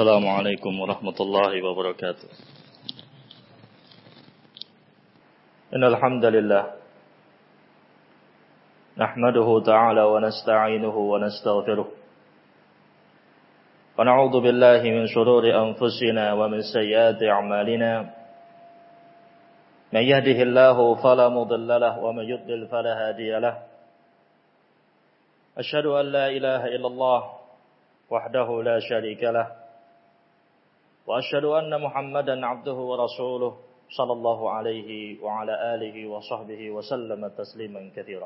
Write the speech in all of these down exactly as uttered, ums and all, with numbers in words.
Assalamualaikum warahmatullahi wabarakatuh. Innal hamdalillah nahmaduhu ta'ala wa nasta'inuhu wa nastaghfiruh. Wa na'udzu billahi min shururi anfusina wa min sayyiati a'malina. Man yahdihillahu fala mudilla lahu wa man yudlil fala hadiya lahu. Asyhadu an la ilaha illallah wahdahu la syarika lahu. Wa asyhadu anna Muhammadan 'abduhu wa rasuluh sallallahu alaihi wa ala alihi wa sahbihi wa sallama tasliman katsira.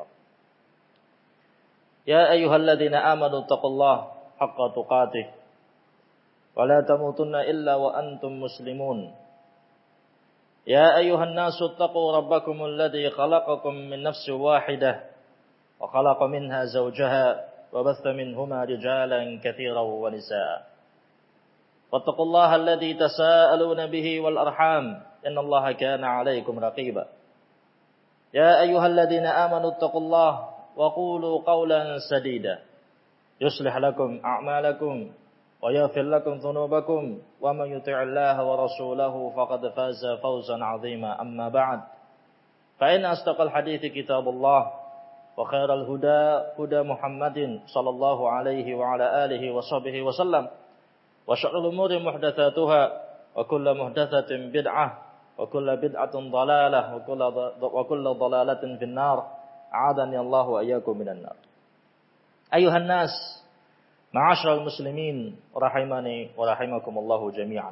Ya ayyuhalladzina amanu taqullaha haqqa tuqatih wa la tamutunna illa wa antum muslimun. Ya ayyuhan nasu taqu rabbakumul ladzi khalaqakum min nafsin wahidah wa khalaqa minha zawjaha wa batha minhuma rijalan katsiran wa nisaa. واتقوا الله الذي تساءلون به والأرحام إن الله كان عليكم رقيبا يا أيها الذين آمنوا اتقوا الله وقولوا قولا سديدا يصلح لكم أعمالكم ويغفر لكم ذنوبكم ومن يطع الله ورسوله فقد فاز فوزا عظيما أما بعد فإن أصدق الحديث كتاب الله وخير الهدى هدى محمد صلى الله عليه وعلى آله وصحبه وسلم wa syarrul umuri muhdatsatuha wa kullu muhdatsatin bid'ah wa kullu bid'atin dhalalah wa kullu wa kullu dhalalatin finnar a'adani Allahu wa iyyakum minan nar. Ayuhan nas, ma'asyiral muslimin rahimani wa rahimakumullahu jami'an.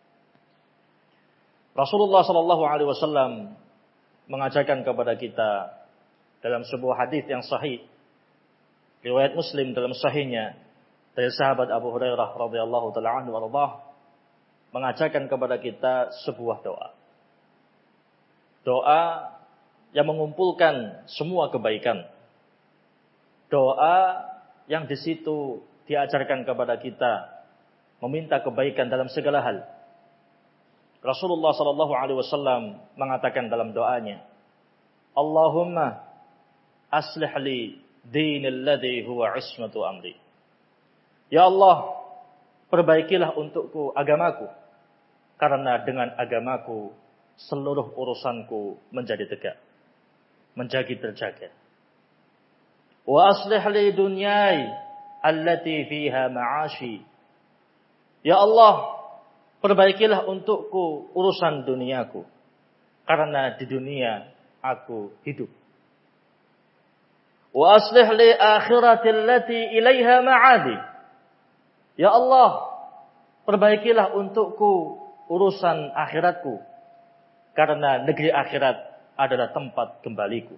Rasulullah sallallahu alaihi wasallam mengajarkan kepada kita dalam sebuah hadis yang sahih riwayat Muslim dalam sahihnya dari sahabat Abu Hurairah radhiyallahu taala anhu warḍah mengajarkan kepada kita sebuah doa. Doa yang mengumpulkan semua kebaikan. Doa yang di situ diajarkan kepada kita meminta kebaikan dalam segala hal. Rasulullah sallallahu alaihi wasallam mengatakan dalam doanya, Allahumma aslih li dinil ladzi huwa ismatu amri. Ya Allah, perbaikilah untukku agamaku, karena dengan agamaku seluruh urusanku menjadi tegak, menjadi terjaga. Wa aslih li dunyai allati fiha ma'ashi. Ya Allah, perbaikilah untukku urusan duniaku, karena di dunia aku hidup. Wa aslih li akhirati allati ilaiha ma'adi. Ya Allah, perbaikilah untukku urusan akhiratku, karena negeri akhirat adalah tempat kembaliku.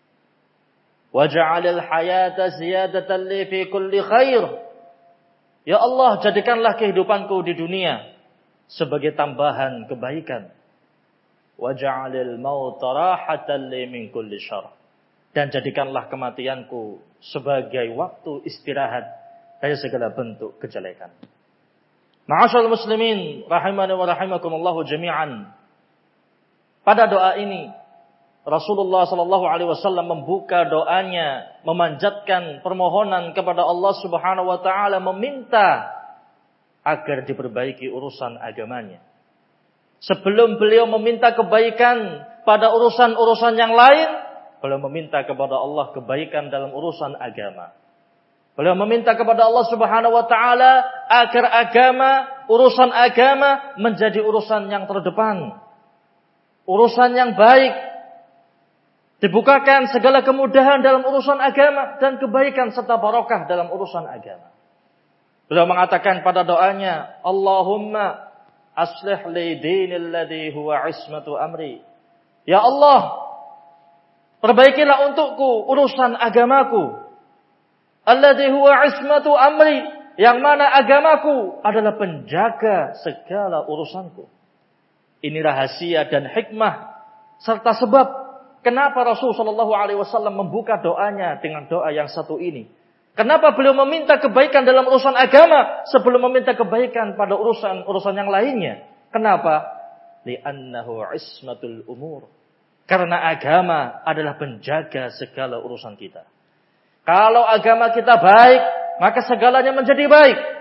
Waj'alil hayata ziyadatan li fi kulli khair. Ya Allah, jadikanlah kehidupanku di dunia sebagai tambahan kebaikan. Waj'alil mauta rahatan li min kulli syarr. Dan jadikanlah kematianku sebagai waktu istirahat dari segala bentuk kejelekan. Ma'asyiral muslimin rahimani wa rahimakumullahu jami'an. Pada doa ini Rasulullah sallallahu alaihi wasallam membuka doanya, memanjatkan permohonan kepada Allah Subhanahu wa taala, meminta agar diperbaiki urusan agamanya. Sebelum beliau meminta kebaikan pada urusan-urusan yang lain, beliau meminta kepada Allah kebaikan dalam urusan agama. Beliau meminta kepada Allah Subhanahu wa taala agar agama, urusan agama menjadi urusan yang terdepan. Urusan yang baik. Dibukakan segala kemudahan dalam urusan agama dan kebaikan serta barokah dalam urusan agama. Beliau mengatakan pada doanya, Allahumma aslih li dinil ladzi huwa ismatu amri. Ya Allah, perbaikilah untukku urusan agamaku. Alladzi huwa ismatu amri, yang mana agamaku adalah penjaga segala urusanku. Ini rahasia dan hikmah serta sebab kenapa Rasul sallallahu alaihi wasallam membuka doanya dengan doa yang satu ini. Kenapa beliau meminta kebaikan dalam urusan agama sebelum meminta kebaikan pada urusan-urusan yang lainnya? Kenapa? Li'annahu ismatul umur. Karena agama adalah penjaga segala urusan kita. Kalau agama kita baik, maka segalanya menjadi baik.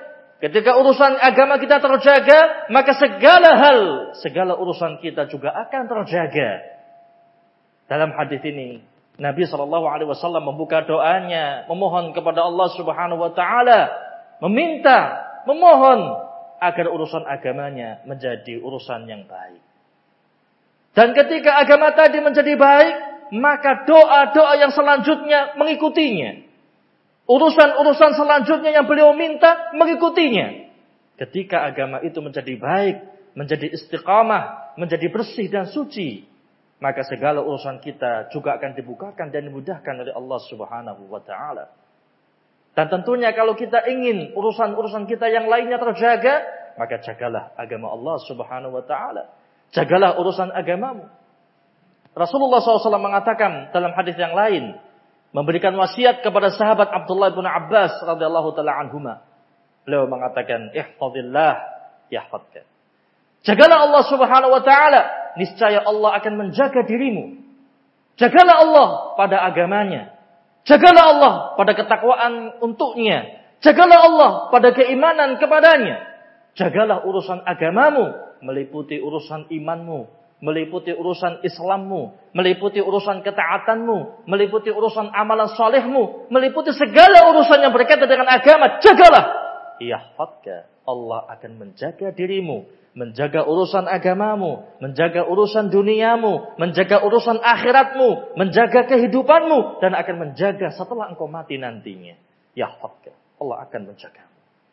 Ketika urusan agama kita terjaga, maka segala hal, segala urusan kita juga akan terjaga. Dalam hadis ini, Nabi shallallahu alaihi wasallam membuka doanya, memohon kepada Allah Subhanahu wa taala, meminta, memohon agar urusan agamanya menjadi urusan yang baik. Dan ketika agama tadi menjadi baik, maka doa-doa yang selanjutnya mengikutinya. Urusan-urusan selanjutnya yang beliau minta mengikutinya. Ketika agama itu menjadi baik, menjadi istiqamah, menjadi bersih dan suci, maka segala urusan kita juga akan dibukakan dan dimudahkan oleh Allah Subhanahu wa taala. Dan tentunya kalau kita ingin urusan-urusan kita yang lainnya terjaga, maka jagalah agama Allah Subhanahu wa taala. Jagalah urusan agamamu. Rasulullah shallallahu alaihi wasallam mengatakan dalam hadis yang lain, memberikan wasiat kepada sahabat Abdullah bin Abbas radhiyallahu taala anhuma. Beliau mengatakan, "Ihfazillah yahfazka." Jagalah Allah Subhanahu wa taala, niscaya Allah akan menjaga dirimu. Jagalah Allah pada agamanya. Jagalah Allah pada ketakwaan untuknya. Jagalah Allah pada keimanan kepadanya. Jagalah urusan agamamu, meliputi urusan imanmu, meliputi urusan Islammu, meliputi urusan ketaatanmu, meliputi urusan amalan salehmu, meliputi segala urusan yang berkaitan dengan agama. Jagalah. Yahfazka. Allah akan menjaga dirimu, menjaga urusan agamamu, menjaga urusan duniamu, menjaga urusan akhiratmu, menjaga kehidupanmu, dan akan menjaga setelah engkau mati nantinya. Yahfazka. Allah akan menjaga.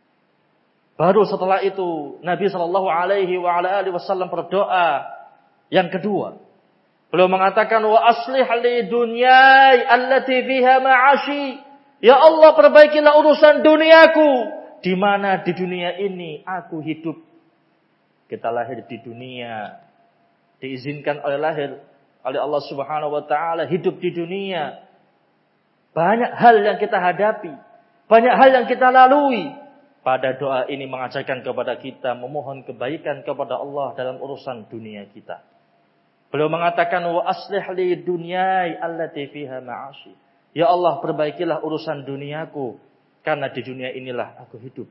Baru setelah itu Nabi Shallallahu Alaihi Wasallam berdoa. Yang kedua, beliau mengatakan, wa aslih li dunyai allati fiha ma'ashi. Ya Allah, perbaikilah urusan duniaku, di mana di dunia ini aku hidup. Kita lahir di dunia, diizinkan oleh lahir oleh Allah Subhanahu wa taala, hidup di dunia. Banyak hal yang kita hadapi, banyak hal yang kita lalui. Pada doa ini mengajarkan kepada kita memohon kebaikan kepada Allah dalam urusan dunia kita. Beliau mengatakan, wa aslih li dunyai allati fiha ma'ashi. Ya Allah, perbaikilah urusan duniaku, karena di dunia inilah aku hidup.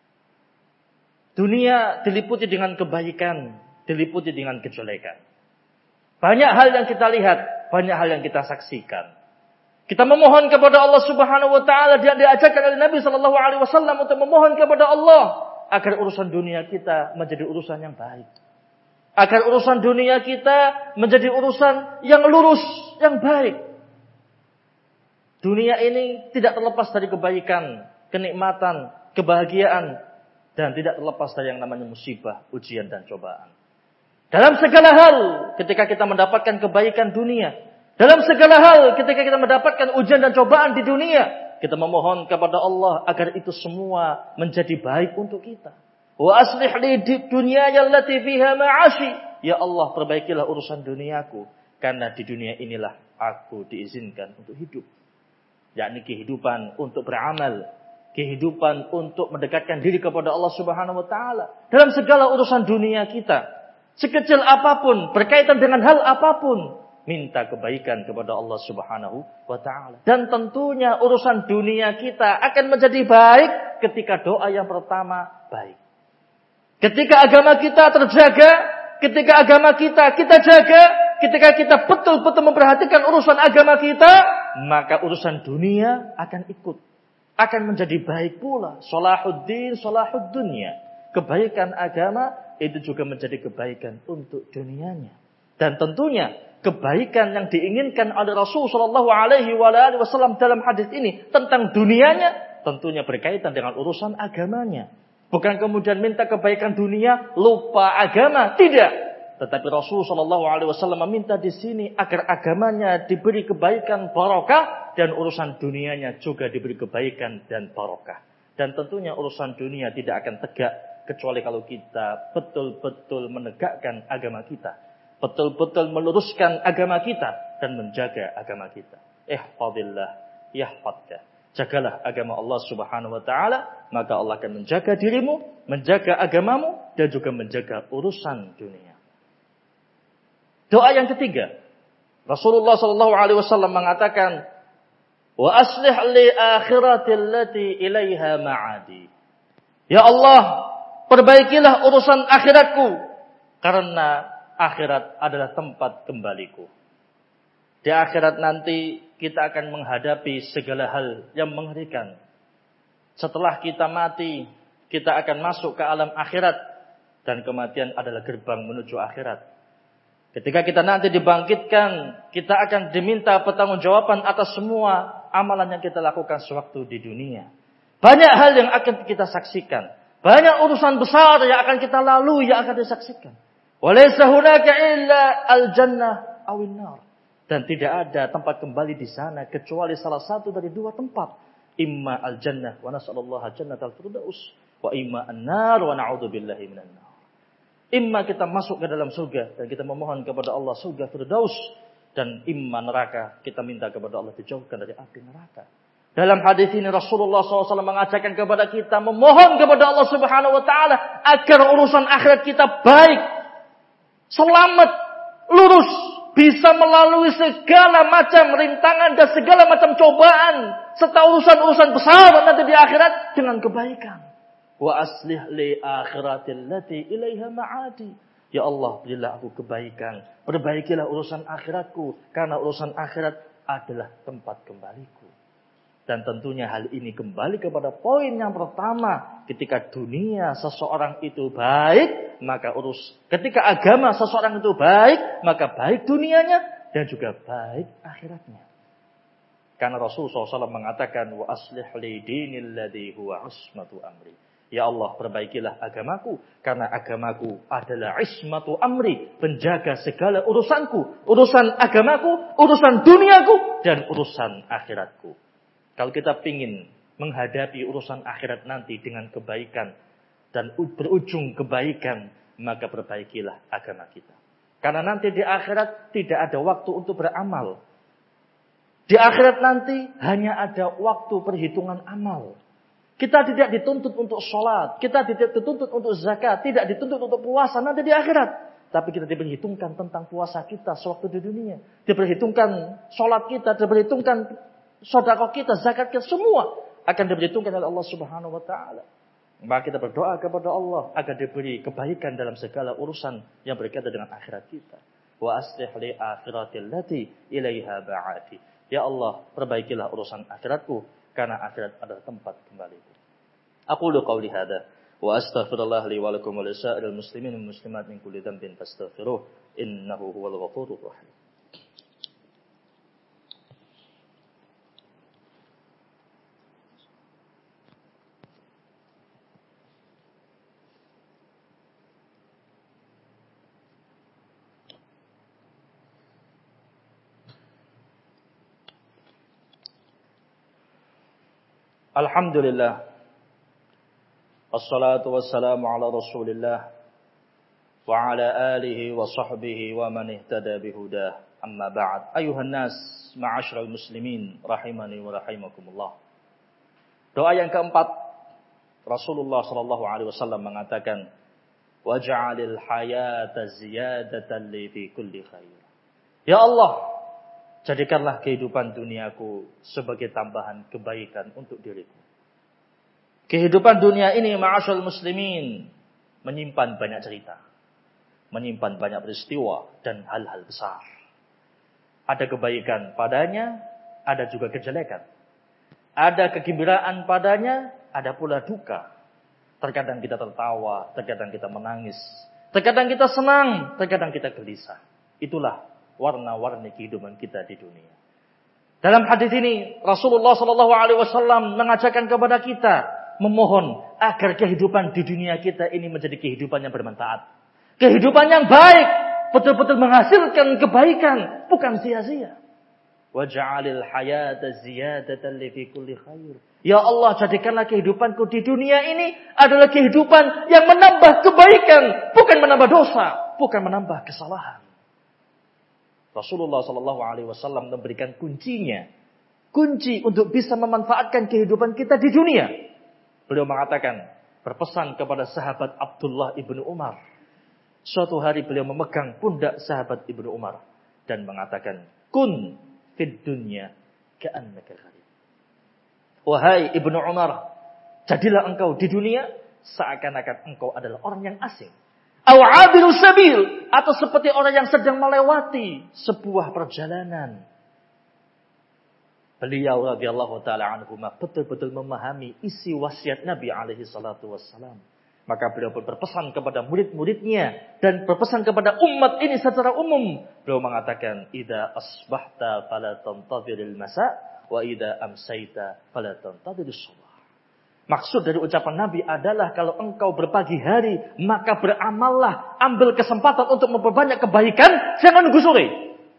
Dunia diliputi dengan kebaikan, diliputi dengan kejelekan. Banyak hal yang kita lihat, banyak hal yang kita saksikan. Kita memohon kepada Allah Subhanahu wa taala, dia diajarkan oleh Nabi sallallahu alaihi wasallam untuk memohon kepada Allah agar urusan dunia kita menjadi urusan yang baik. Agar urusan dunia kita menjadi urusan yang lurus, yang baik. Dunia ini tidak terlepas dari kebaikan, kenikmatan, kebahagiaan, dan tidak terlepas dari yang namanya musibah, ujian, dan cobaan. Dalam segala hal, ketika kita mendapatkan kebaikan dunia, dalam segala hal, ketika kita mendapatkan ujian dan cobaan di dunia, kita memohon kepada Allah agar itu semua menjadi baik untuk kita. Wa aslih li dunyaya allati fiha ma'ashi. Ya Allah, perbaikilah urusan duniaku, karena di dunia inilah aku diizinkan untuk hidup. Yakni kehidupan untuk beramal, kehidupan untuk mendekatkan diri kepada Allah Subhanahu wa taala. Dalam segala urusan dunia kita, sekecil apapun, berkaitan dengan hal apapun, minta kebaikan kepada Allah Subhanahu wa taala. Dan tentunya urusan dunia kita akan menjadi baik ketika doa yang pertama baik. Ketika agama kita terjaga, ketika agama kita kita jaga, ketika kita betul-betul memperhatikan urusan agama kita, maka urusan dunia akan ikut, akan menjadi baik pula. Salahuddin, salahud dunya. Kebaikan agama itu juga menjadi kebaikan untuk dunianya. Dan tentunya kebaikan yang diinginkan oleh Rasul Shallallahu Alaihi Wasallam dalam hadis ini tentang dunianya, tentunya berkaitan dengan urusan agamanya. Bukan kemudian minta kebaikan dunia, lupa agama. Tidak. Tetapi Rasul Shallallahu Alaihi Wasallam meminta di sini agar agamanya diberi kebaikan barokah dan urusan dunianya juga diberi kebaikan dan barokah. Dan tentunya urusan dunia tidak akan tegak kecuali kalau kita betul-betul menegakkan agama kita, betul-betul meluruskan agama kita dan menjaga agama kita. Ihfazillah yahfazka. Jagalah agama Allah Subhanahu wa taala, maka Allah akan menjaga dirimu, menjaga agamamu, dan juga menjaga urusan dunia. Doa yang ketiga, Rasulullah sallallahu alaihi wasallam mengatakan, wa aslih li akhirati allati ilaiha ma'adi. Ya Allah, perbaikilah urusan akhiratku, karena akhirat adalah tempat kembaliku. Di akhirat nanti kita akan menghadapi segala hal yang mengerikan. Setelah kita mati, kita akan masuk ke alam akhirat, dan kematian adalah gerbang menuju akhirat. Ketika kita nanti dibangkitkan, kita akan diminta pertanggungjawaban atas semua amalan yang kita lakukan sewaktu di dunia. Banyak hal yang akan kita saksikan. Banyak urusan besar yang akan kita lalui, yang akan disaksikan. Walaysa hunaka illa al-jannah awin nar. Dan tidak ada tempat kembali di sana kecuali salah satu dari dua tempat. Imma al-jannah wa nas'alullaha jannatal firdaus, wa imma an-nar wa na'udzubillahi minan nar. Imma kita masuk ke dalam surga dan kita memohon kepada Allah surga firdaus, dan imma neraka, kita minta kepada Allah dijauhkan dari api neraka. Dalam hadis ini Rasulullah shallallahu alaihi wasallam mengajarkan kepada kita memohon kepada Allah Subhanahu wa taala agar urusan akhirat kita baik, selamat, lurus, bisa melalui segala macam rintangan dan segala macam cobaan serta urusan-urusan besar nanti di akhirat dengan kebaikan. Wa aslih li akhiratil lati ilaiha ma'adi. Ya Allah, berilah aku kebaikan. Perbaikilah urusan akhiratku, karena urusan akhirat adalah tempat kembaliku. Dan tentunya hal ini kembali kepada poin yang pertama. Ketika dunia seseorang itu baik, maka urus. Ketika agama seseorang itu baik, maka baik dunianya dan juga baik akhiratnya. Karena Rasulullah shallallahu alaihi wasallam mengatakan, wa aslih li dinil ladzi huwa ismatu amri. Ya Allah, perbaikilah agamaku, karena agamaku adalah ismatu amri, penjaga segala urusanku, urusan agamaku, urusan duniaku, dan urusan akhiratku. Kalau kita ingin menghadapi urusan akhirat nanti dengan kebaikan dan berujung kebaikan, maka perbaikilah agama kita. Karena nanti di akhirat tidak ada waktu untuk beramal. Di akhirat nanti hanya ada waktu perhitungan amal. Kita tidak dituntut untuk sholat, kita tidak dituntut untuk zakat, tidak dituntut untuk puasa nanti di akhirat. Tapi kita diperhitungkan tentang puasa kita sewaktu di dunia. Diperhitungkan sholat kita, diperhitungkan sedekah kita, zakat kita, semua akan diperhitungkan oleh Allah Subhanahu wa taala. Maka kita berdoa kepada Allah agar diberi kebaikan dalam segala urusan yang berkaitan dengan akhirat kita. Wa aslih li akhiratil lati ilaiha ba'ati. Ya Allah, perbaikilah urusan akhiratku, karena akhirat adalah tempat kembaliku. Aqulu qawli hadza wa astaghfirullah li wa lakum wa lisa'iril muslimin wal muslimat min kulli dhanbin fastaghfiruh innahu huwal ghafurur rahim. Alhamdulillah. Wassalatu wassalamu ala Rasulillah wa ala alihi wa sahbihi wa man ihtada bihudah. Amma ba'd. Ayuhan nas, ma'asyiral muslimin rahimani wa rahimakumullah. Doa yang keempat, Rasulullah sallallahu alaihi wasallam mengatakan, waj'alil hayata ziyadatan li fi kulli khair. Ya Allah, jadikanlah kehidupan duniaku sebagai tambahan kebaikan untuk diriku. Kehidupan dunia ini, ma'asyal muslimin, menyimpan banyak cerita. Menyimpan banyak peristiwa dan hal-hal besar. Ada kebaikan padanya, ada juga kejelekan. Ada kegembiraan padanya, ada pula duka. Terkadang kita tertawa, terkadang kita menangis. Terkadang kita senang, terkadang kita gelisah. Itulah warna-warni kehidupan kita di dunia. Dalam hadis ini Rasulullah sallallahu alaihi wasallam mengajarkan kepada kita memohon agar kehidupan di dunia kita ini menjadi kehidupan yang bermanfaat, kehidupan yang baik, betul-betul menghasilkan kebaikan, bukan sia-sia. Waj'alil hayata ziyadatan li fi kulli khair. Ya Allah, jadikanlah kehidupanku di dunia ini adalah kehidupan yang menambah kebaikan, bukan menambah dosa, bukan menambah kesalahan. Rasulullah sallallahu alaihi wasallam memberikan kuncinya. Kunci untuk bisa memanfaatkan kehidupan kita di dunia. Beliau mengatakan, berpesan kepada sahabat Abdullah ibnu Umar. Suatu hari beliau memegang pundak sahabat ibnu Umar dan mengatakan, kun fid dunya ka'annaka gharib. Wahai ibnu Umar, jadilah engkau di dunia seakan-akan engkau adalah orang yang asing. Aw abiru sabil, atau seperti orang yang sedang melewati sebuah perjalanan. Beliau radhiyallahu taala anhu betul-betul memahami isi wasiat Nabi alaihi salatu wassalam. Maka beliau pun berpesan kepada murid-muridnya dan berpesan kepada umat ini secara umum. Beliau mengatakan, "Idza asbahta fala tantadhiril masa wa idza amsayta fala tantadhirus subah." Maksud dari ucapan Nabi adalah kalau engkau berpagi hari, maka beramallah, ambil kesempatan untuk memperbanyak kebaikan, jangan nunggu sore.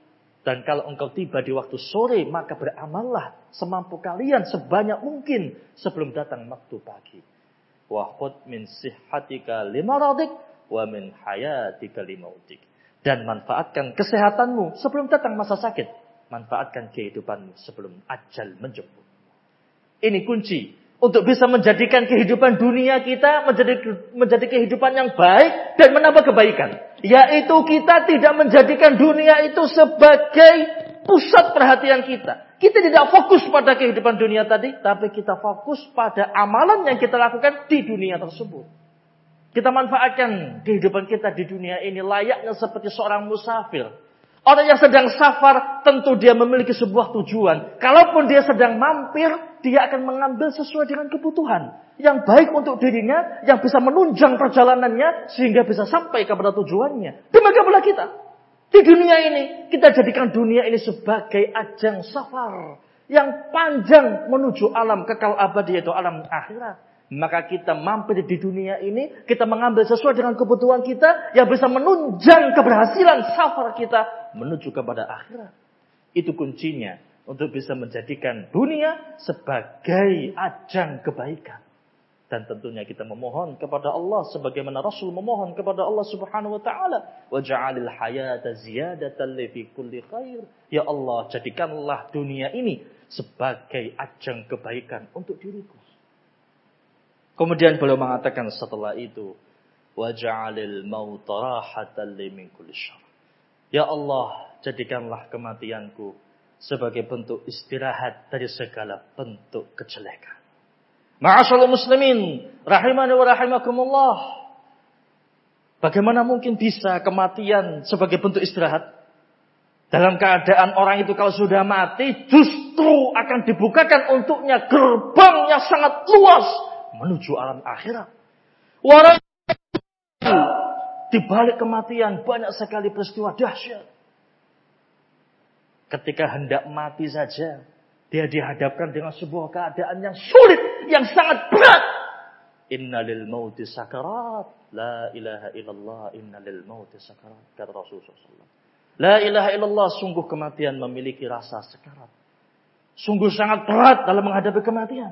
Dan kalau engkau tiba di waktu sore, maka beramallah semampu kalian sebanyak mungkin sebelum datang waktu pagi. Wa khudh min sihhatika limaradik wa min hayatika limautik. Dan manfaatkan kesehatanmu sebelum datang masa sakit. Manfaatkan kehidupanmu sebelum ajal menjemput. Ini kunci untuk bisa menjadikan kehidupan dunia kita menjadi menjadi kehidupan yang baik dan menambah kebaikan. Yaitu kita tidak menjadikan dunia itu sebagai pusat perhatian kita. Kita tidak fokus pada kehidupan dunia tadi, tapi kita fokus pada amalan yang kita lakukan di dunia tersebut. Kita manfaatkan kehidupan kita di dunia ini layaknya seperti seorang musafir. Orang yang sedang safar, tentu dia memiliki sebuah tujuan. Kalaupun dia sedang mampir, dia akan mengambil sesuai dengan kebutuhan. Yang baik untuk dirinya, yang bisa menunjang perjalanannya, sehingga bisa sampai kepada tujuannya. Demikian pula kita. Di dunia ini, kita jadikan dunia ini sebagai ajang safar. Yang panjang menuju alam kekal abadi, yaitu alam akhirat. Maka kita mampir di dunia ini, kita mengambil sesuai dengan kebutuhan kita, yang bisa menunjang keberhasilan safar kita menuju kepada akhirat. Itu kuncinya untuk bisa menjadikan dunia sebagai ajang kebaikan. Dan tentunya kita memohon kepada Allah sebagaimana Rasul memohon kepada Allah Subhanahu wa taala, waj'alil hayata ziyadatan li fi kulli khair. Ya Allah, jadikanlah dunia ini sebagai ajang kebaikan untuk diriku. Kemudian beliau mengatakan setelah itu, waj'alil mauta rahatan li min kulli syarr. Ya Allah, jadikanlah kematianku sebagai bentuk istirahat dari segala bentuk kejelekan. Ma'asyiral muslimin, rahimani wa rahimakumullah. Bagaimana mungkin bisa kematian sebagai bentuk istirahat? Dalam keadaan orang itu kalau sudah mati, justru akan dibukakan untuknya gerbang yang sangat luas menuju alam akhirat. Warang di balik kematian banyak sekali peristiwa dahsyat. Ketika hendak mati saja, dia dihadapkan dengan sebuah keadaan yang sulit, yang sangat berat. Inna lil mauti sakarat. La ilaha illallah, inna lil mauti sakarat. Kata Rasulullah shallallahu alaihi wasallam. La ilaha illallah, sungguh kematian memiliki rasa sekarat. Sungguh sangat berat dalam menghadapi kematian.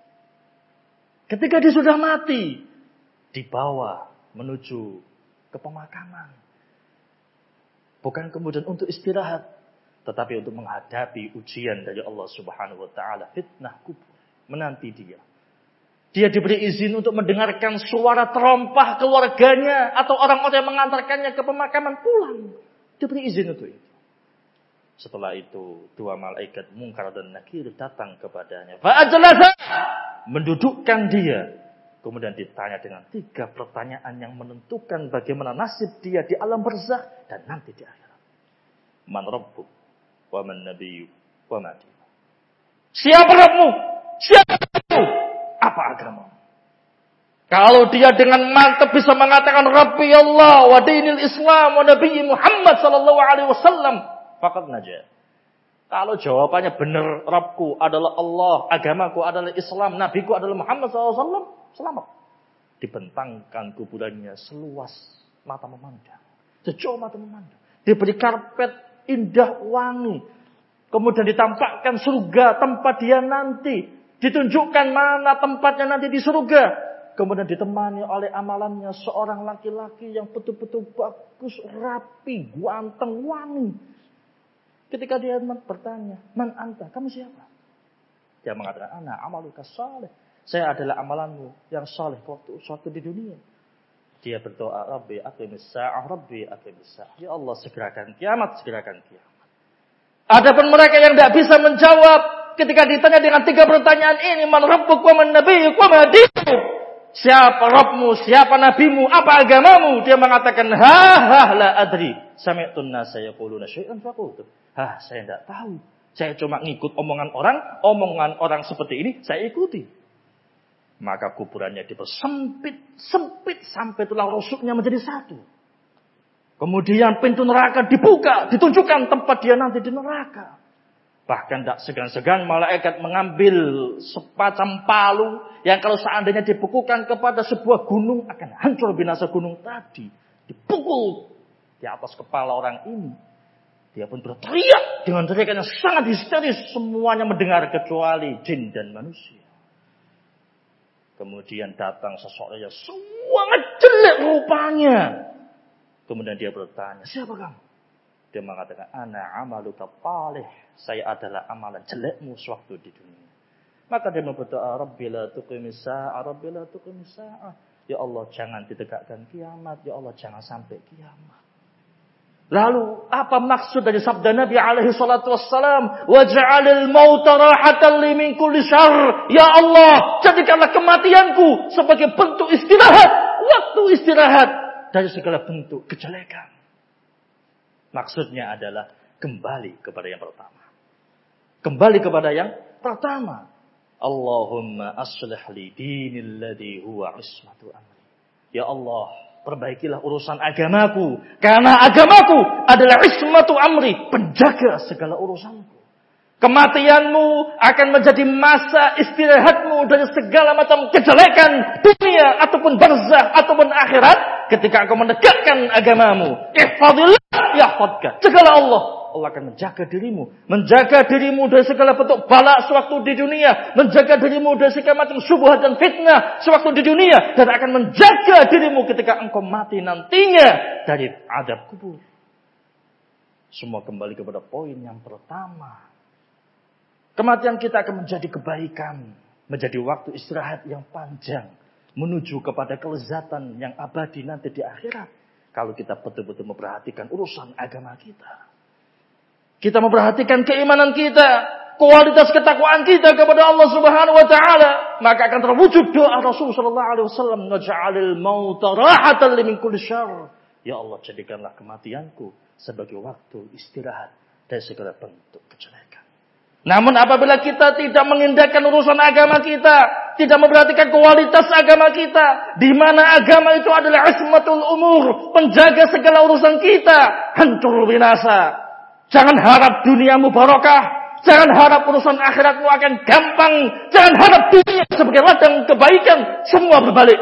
Ketika dia sudah mati, dibawa menuju ke pemakaman. Bukan kemudian untuk istirahat, tetapi untuk menghadapi ujian dari Allah Subhanahu wa taala, fitnah kubur menanti dia. Dia diberi izin untuk mendengarkan suara terompah keluarganya atau orang-orang yang mengantarkannya ke pemakaman pulang. Diberi izin untuk itu. Setelah itu dua malaikat Munkar dan Nakir datang kepadanya. Fa'ajlasa, mendudukkan dia. Kemudian ditanya dengan tiga pertanyaan yang menentukan bagaimana nasib dia di alam barzakh dan nanti di akhirat. Man rabbuk wa man nabiyyu wa ma dinuka. Siapa Rabbmu? Siapa Rabbmu? Apa agamamu? Kalau dia dengan mantap bisa mengatakan Rabbi Allah wa dinil Islam wa Nabi Muhammad sallallahu alaihi wasallam, faqad najah. Kalau jawabannya benar, Rabbku adalah Allah, agamaku adalah Islam, nabiku adalah Muhammad sallallahu alaihi wasallam, selamat. Dibentangkan kuburannya seluas mata memandang, sejauh mata memandang. Diberi karpet indah wangi. Kemudian ditampakkan surga tempat dia nanti. Ditunjukkan mana tempatnya nanti di surga. Kemudian ditemani oleh amalannya seorang laki-laki yang betul-betul bagus, rapi, ganteng, wangi. Ketika dia bertanya, man anta, kamu siapa? Dia mengatakan, ana amaluka saleh. Saya adalah amalanmu yang saleh waktu suatu di dunia. Dia berdoa, Rabbi aqimis sa'ah, Rabbi aqimis sa'ah. Ya Allah, segerakan kiamat, segerakan kiamat. Adapun mereka yang tidak bisa menjawab ketika ditanya dengan tiga pertanyaan ini, man rabbuk wa man nabiyyuk wa ma dinuk. siapa Rabbmu, siapa nabimu, apa agamamu? Dia mengatakan, ha ha la adri. Sami'tun nasa yaquluna syai'an faqultu. Hah, saya tidak tahu. Saya cuma ngikut omongan orang, omongan orang seperti ini saya ikuti. Maka kuburannya dipersempit, sempit sampai tulang rusuknya menjadi satu. Kemudian pintu neraka dibuka, ditunjukkan tempat dia nanti di neraka. Bahkan tidak segan-segan malaikat mengambil sepasang palu yang kalau seandainya dibukukan kepada sebuah gunung akan hancur binasa gunung tadi. Dipukul di atas kepala orang ini. Dia pun berteriak dengan teriakan yang sangat histeris. Semuanya mendengar kecuali jin dan manusia. Kemudian datang seseorang yang sangat jelek rupanya. Kemudian dia bertanya, siapa kamu? Dia mengatakan, ana amaluka talih. Saya adalah amalan jelekmu sewaktu di dunia. Maka dia berdoa, Rabbi la tuqimis sa'a, Rabbi la tuqimis sa'a. Ya Allah, jangan ditegakkan kiamat. Ya Allah, jangan sampai kiamat. Lalu, apa maksud dari sabda Nabi alaihi salatu wassalam? Waj'alil mauta rahatan li min kulli syarr. Ya Allah, jadikanlah kematianku sebagai bentuk istirahat. Waktu istirahat dari segala bentuk kejelekan. Maksudnya adalah kembali kepada yang pertama. Kembali kepada yang pertama. Allahumma aslih li dinil ladzi huwa ismatu amri. Ya Allah, perbaikilah urusan agamaku. Karena agamaku adalah ismatu amri. Penjaga segala urusanku. Kematianmu akan menjadi masa istirahatmu dari segala macam kejelekan dunia ataupun barzah ataupun akhirat. Ketika engkau menegakkan agamamu. Ihfadillah yahfadka. Jagalah Allah. Allah akan menjaga dirimu. Menjaga dirimu dari segala bentuk bala sewaktu di dunia. Menjaga dirimu dari segala macam syubhat dan fitnah sewaktu di dunia. Dan akan menjaga dirimu ketika engkau mati nantinya dari adab kubur. Semua kembali kepada poin yang pertama. Kematian kita akan menjadi kebaikan. Menjadi waktu istirahat yang panjang. Menuju kepada kelezatan yang abadi nanti di akhirat. Kalau kita betul-betul memperhatikan urusan agama kita. Kita memperhatikan keimanan kita. Kualitas ketakwaan kita kepada Allah subhanahu wa ta'ala. Maka akan terwujud doa Rasul sallallahu alaihi wasallam. Naj'alil mauta rahatan limin kulli syarr. Ya Allah, jadikanlah kematianku sebagai waktu istirahat dari segala bentuk kejelekan. Namun apabila kita tidak mengindahkan urusan agama kita, tidak memperhatikan kualitas agama kita, di mana agama itu adalah ismatul umur, penjaga segala urusan kita, hancur binasa. Jangan harap duniamu barokah, jangan harap urusan akhiratmu akan gampang, jangan harap dunia sebagai ladang kebaikan, semua berbalik.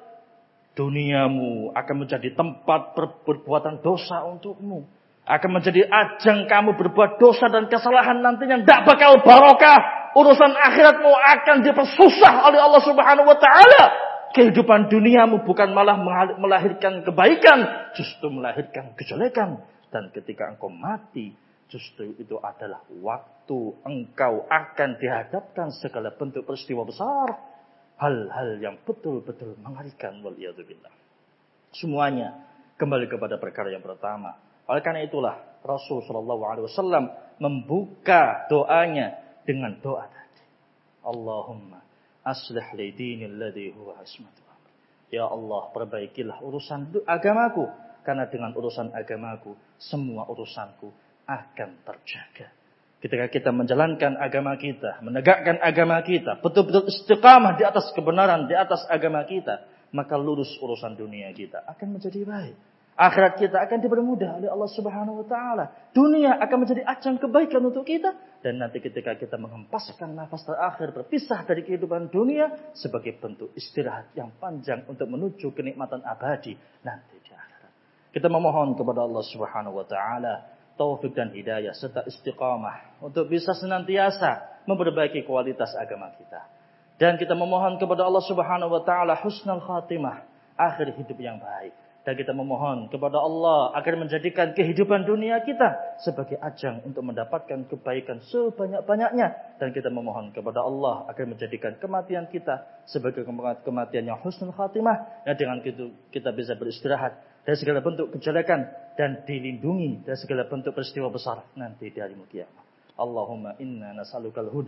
Duniamu akan menjadi tempat perbuatan dosa untukmu. Akan menjadi ajang kamu berbuat dosa dan kesalahan nantinya. Tidak bakal barokah. Urusan akhiratmu akan dipersusah oleh Allah subhanahu wa ta'ala. Kehidupan duniamu bukan malah melahirkan kebaikan. Justru melahirkan kejelekan. Dan ketika engkau mati. Justru itu adalah waktu engkau akan dihadapkan segala bentuk peristiwa besar. Hal-hal yang betul-betul mengerikan. Waliyadzubillah. Semuanya kembali kepada perkara yang pertama. Oleh karena itulah Rasul sallallahu alaihi wasallam membuka doanya dengan doa tadi. Allahumma aslih li dinil ladzi huwa ismatu amri. Ya Allah, perbaikilah urusan agamaku karena dengan urusan agamaku semua urusanku akan terjaga. Ketika kita menjalankan agama kita, menegakkan agama kita, betul-betul istiqamah di atas kebenaran, di atas agama kita, maka lurus urusan dunia kita akan menjadi baik. Akhirat kita akan dipermudah oleh Allah subhanahu wa ta'ala. Dunia akan menjadi ajang kebaikan untuk kita. Dan nanti ketika kita menghempaskan nafas terakhir berpisah dari kehidupan dunia. Sebagai bentuk istirahat yang panjang untuk menuju kenikmatan abadi nanti di akhirat. Kita memohon kepada Allah subhanahu wa ta'ala taufik dan hidayah serta istiqamah. Untuk bisa senantiasa memperbaiki kualitas agama kita. Dan kita memohon kepada Allah subhanahu wa ta'ala husnul khatimah. Akhir hidup yang baik. Dan kita memohon kepada Allah agar menjadikan kehidupan dunia kita sebagai ajang untuk mendapatkan kebaikan sebanyak-banyaknya. Dan kita memohon kepada Allah agar menjadikan kematian kita sebagai kematian yang husnul khatimah. Dan dengan itu kita bisa beristirahat dari segala bentuk kejelekan dan dilindungi dari segala bentuk peristiwa besar nanti di hari kiamat. Allahumma inna nas'alukal huda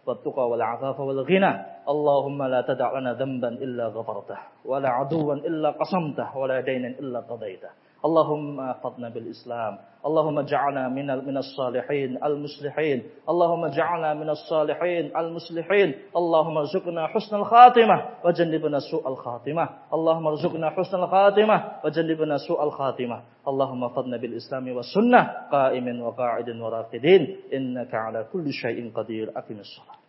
والتقى والعفاف والغنى اللهم لا تدع لنا ذنبا إلا غفرته ولا عدوا إلا قصمته ولا دينا إلا قضيته اللهم احفظنا بالإسلام اللهم اجعلنا من من الصالحين المصلحين اللهم اجعلنا من الصالحين المصلحين اللهم ارزقنا حسن الخاتمة وجنبنا سوء الخاتمة اللهم ارزقنا حسن الخاتمة وجنبنا سوء الخاتمة اللهم احفظنا بالإسلام والسنة قائم وقاعد وراقدين إنك على كل شيء قدير أقم الصلاة